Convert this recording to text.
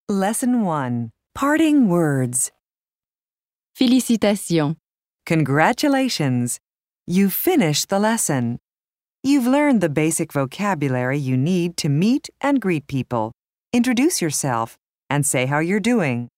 Lesson 1. Parting words. Félicitations. Congratulations! You've finished the lesson. You've learned the basic vocabulary you need to meet and greet people, introduce yourself, and say how you're doing.